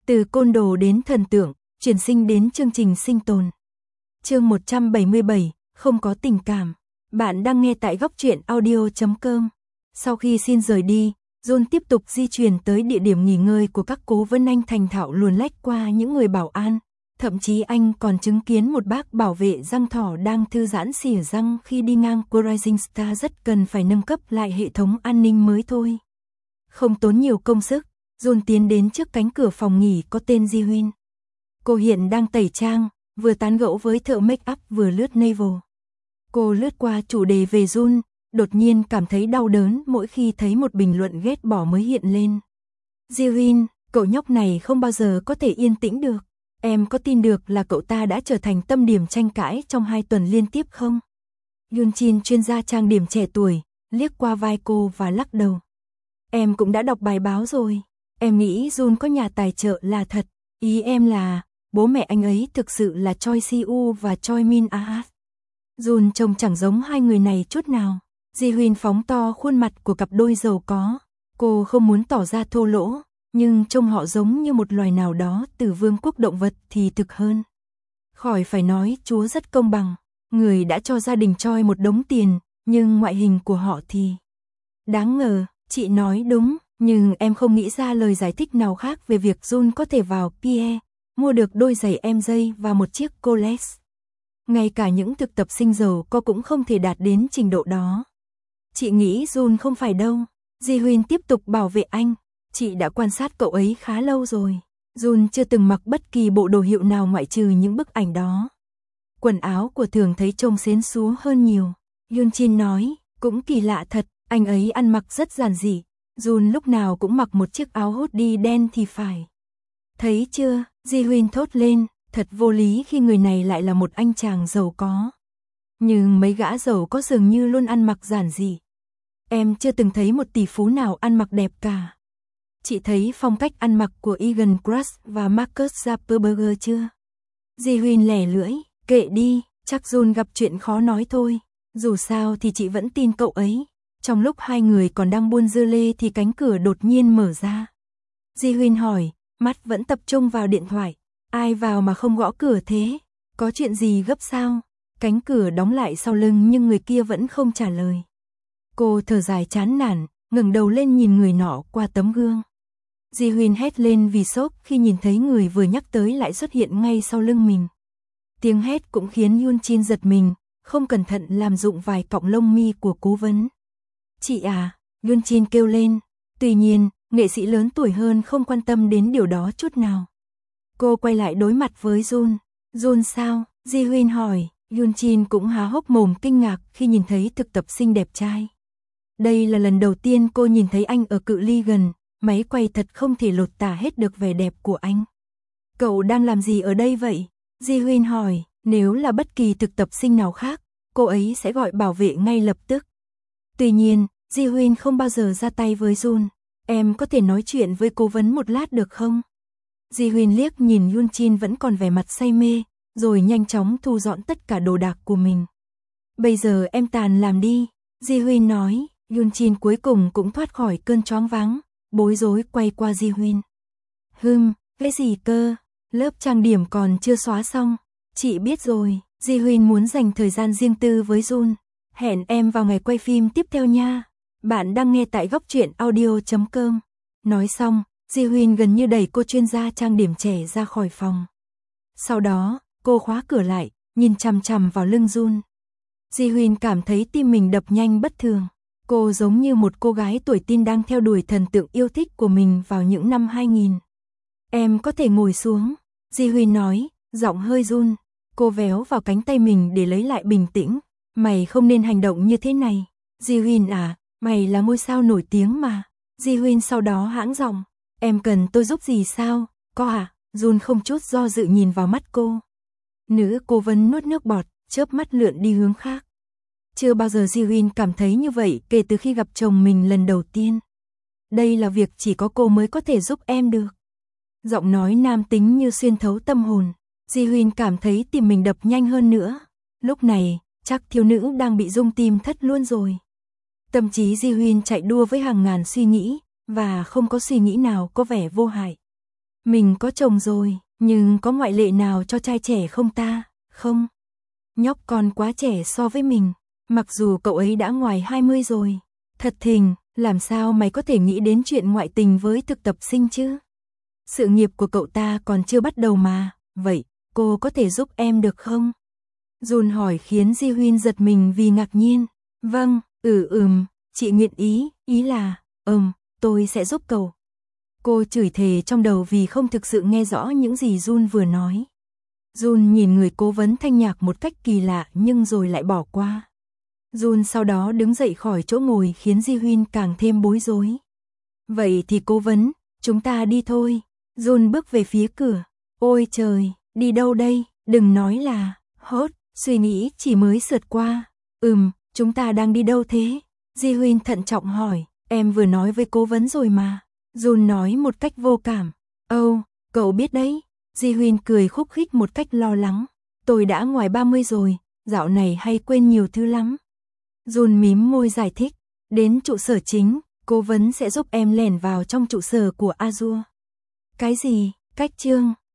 Từ côn đồ đến thần tượng, chuyển sinh đến chương trình sinh tồn. Chương 177, không có tình cảm. Bạn đang nghe tại góc truyện audio.com. Sau khi xin rời đi, John tiếp tục di chuyển tới địa điểm nghỉ ngơi của các cố vấn. Anh thành thạo luồn lách qua những người bảo an. Thậm chí anh còn chứng kiến một bác bảo vệ răng thỏ đang thư giãn xỉa răng khi đi ngang qua Rising Star, rất cần phải nâng cấp lại hệ thống an ninh mới thôi. Không tốn nhiều công sức, John tiến đến trước cánh cửa phòng nghỉ có tên Ji Huyên. Cô hiện đang tẩy trang, vừa tán gẫu với thợ make up vừa lướt navel. Cô lướt qua chủ đề về John, đột nhiên cảm thấy đau đớn mỗi khi thấy một bình luận ghét bỏ mới hiện lên. Ji Huyên, cậu nhóc này không bao giờ có thể yên tĩnh được. Em có tin được là cậu ta đã trở thành tâm điểm tranh cãi trong 2 tuần liên tiếp không? Yoon Jin, chuyên gia trang điểm trẻ tuổi, liếc qua vai cô và lắc đầu. Em cũng đã đọc bài báo rồi. Em nghĩ Jun có nhà tài trợ là thật. Ý em là, bố mẹ anh ấy thực sự là Choi Si-woo và Choi Min-ah. Jun trông chẳng giống hai người này chút nào. Ji Huyên phóng to khuôn mặt của cặp đôi giàu có. Cô không muốn tỏ ra thô lỗ, nhưng trông họ giống như một loài nào đó từ vương quốc động vật thì thực hơn. Khỏi phải nói, Chúa rất công bằng. Người đã cho gia đình Choi một đống tiền, nhưng ngoại hình của họ thì... Đáng ngờ, chị nói đúng, nhưng em không nghĩ ra lời giải thích nào khác về việc Jun có thể vào Pierre, mua được đôi giày MJ và một chiếc Rolex. Ngay cả những thực tập sinh giàu có cũng không thể đạt đến trình độ đó. Chị nghĩ Jun không phải đâu. Ji Huyên tiếp tục bảo vệ anh. Chị đã quan sát cậu ấy khá lâu rồi. Jun chưa từng mặc bất kỳ bộ đồ hiệu nào ngoại trừ những bức ảnh đó. Quần áo của thường thấy trông xến xúa hơn nhiều. Yoon Jin nói, cũng kỳ lạ thật, anh ấy ăn mặc rất giản dị. Jun lúc nào cũng mặc một chiếc áo hoodie đen thì phải. Thấy chưa, Ji Huyên thốt lên, thật vô lý khi người này lại là một anh chàng giàu có. Nhưng mấy gã giàu có dường như luôn ăn mặc giản dị. Em chưa từng thấy một tỷ phú nào ăn mặc đẹp cả. Chị thấy phong cách ăn mặc của Egan Krusch và Marcus Zuckerberg chưa? Ji Huyên lẻ lưỡi, kệ đi, chắc Jun gặp chuyện khó nói thôi. Dù sao thì chị vẫn tin cậu ấy. Trong lúc hai người còn đang buôn dưa lê thì cánh cửa đột nhiên mở ra. Ji Huyên hỏi, mắt vẫn tập trung vào điện thoại. Ai vào mà không gõ cửa thế? Có chuyện gì gấp sao? Cánh cửa đóng lại sau lưng nhưng người kia vẫn không trả lời. Cô thở dài chán nản, ngẩng đầu lên nhìn người nọ qua tấm gương. Ji Huyên hét lên vì sốc khi nhìn thấy người vừa nhắc tới lại xuất hiện ngay sau lưng mình. Tiếng hét cũng khiến Yoon Jin giật mình, không cẩn thận làm rụng vài cọng lông mi của cố vấn. Chị à, Yoon Jin kêu lên. Tuy nhiên, nghệ sĩ lớn tuổi hơn không quan tâm đến điều đó chút nào. Cô quay lại đối mặt với Jun. Jun sao? Ji Huyên hỏi. Yoon Jin cũng há hốc mồm kinh ngạc khi nhìn thấy thực tập sinh đẹp trai. Đây là lần đầu tiên cô nhìn thấy anh ở cự ly gần, máy quay thật không thể lột tả hết được vẻ đẹp của anh. Cậu đang làm gì ở đây vậy? Ji Huyên hỏi, nếu là bất kỳ thực tập sinh nào khác, cô ấy sẽ gọi bảo vệ ngay lập tức. Tuy nhiên, Ji Huyên không bao giờ ra tay với Jun. Em có thể nói chuyện với cố vấn một lát được không? Ji Huyên liếc nhìn Yoon Jin vẫn còn vẻ mặt say mê, rồi nhanh chóng thu dọn tất cả đồ đạc của mình. Bây giờ em tàn làm đi, Ji Huyên nói. Yoon Jin cuối cùng cũng thoát khỏi cơn choáng váng, bối rối quay qua Ji Huyên. Cái gì cơ? Lớp trang điểm còn chưa xóa xong. Chị biết rồi, Ji Huyên muốn dành thời gian riêng tư với Jun. Hẹn em vào ngày quay phim tiếp theo nha. Bạn đang nghe tại góc truyện audio.com. Nói xong, Ji Huyên gần như đẩy cô chuyên gia trang điểm trẻ ra khỏi phòng. Sau đó, cô khóa cửa lại, nhìn chằm chằm vào lưng Jun. Ji Huyên cảm thấy tim mình đập nhanh bất thường. Cô giống như một cô gái tuổi teen đang theo đuổi thần tượng yêu thích của mình vào những năm 2000. Em có thể ngồi xuống, Ji Huyên nói, giọng hơi run. Cô véo vào cánh tay mình để lấy lại bình tĩnh. Mày không nên hành động như thế này. Ji Huyên à, mày là ngôi sao nổi tiếng mà. Ji Huyên sau đó hãng giọng. Em cần tôi giúp gì sao? Có à? Jun không chút do dự nhìn vào mắt cô. Nữ cố vấn nuốt nước bọt, chớp mắt lượn đi hướng khác. Chưa bao giờ Ji Huyên cảm thấy như vậy kể từ khi gặp chồng mình lần đầu tiên. Đây là việc chỉ có cô mới có thể giúp em được. Giọng nói nam tính như xuyên thấu tâm hồn. Ji Huyên cảm thấy tim mình đập nhanh hơn nữa. Lúc này, chắc thiếu nữ đang bị rung tim thất luôn rồi. Tâm trí Ji Huyên chạy đua với hàng ngàn suy nghĩ, và không có suy nghĩ nào có vẻ vô hại. Mình có chồng rồi, nhưng có ngoại lệ nào cho trai trẻ không ta? Không. Nhóc còn quá trẻ so với mình, mặc dù cậu ấy đã ngoài 20 rồi. Thật thình, làm sao mày có thể nghĩ đến chuyện ngoại tình với thực tập sinh chứ? Sự nghiệp của cậu ta còn chưa bắt đầu mà, vậy cô có thể giúp em được không? Jun hỏi khiến Ji Huyên giật mình vì ngạc nhiên. Vâng, chị nguyện ý là, tôi sẽ giúp cậu. Cô chửi thề trong đầu vì không thực sự nghe rõ những gì Jun vừa nói. Jun nhìn người cố vấn thanh nhạc một cách kỳ lạ nhưng rồi lại bỏ qua. Jun sau đó đứng dậy khỏi chỗ ngồi khiến Ji Huyên càng thêm bối rối. Vậy thì cố vấn, chúng ta đi thôi. Jun bước về phía cửa. Ôi trời, đi đâu đây? Đừng nói là, hốt, suy nghĩ chỉ mới sượt qua. Chúng ta đang đi đâu thế? Ji Huyên thận trọng hỏi, em vừa nói với cố vấn rồi mà. Jun nói một cách vô cảm. Cậu biết đấy. Ji Huyên cười khúc khích một cách lo lắng. Tôi đã ngoài 30 rồi, dạo này hay quên nhiều thứ lắm. Jun mím môi giải thích. Đến trụ sở chính, cố vấn sẽ giúp em lẻn vào trong trụ sở của Azure. Cái gì? Cách chương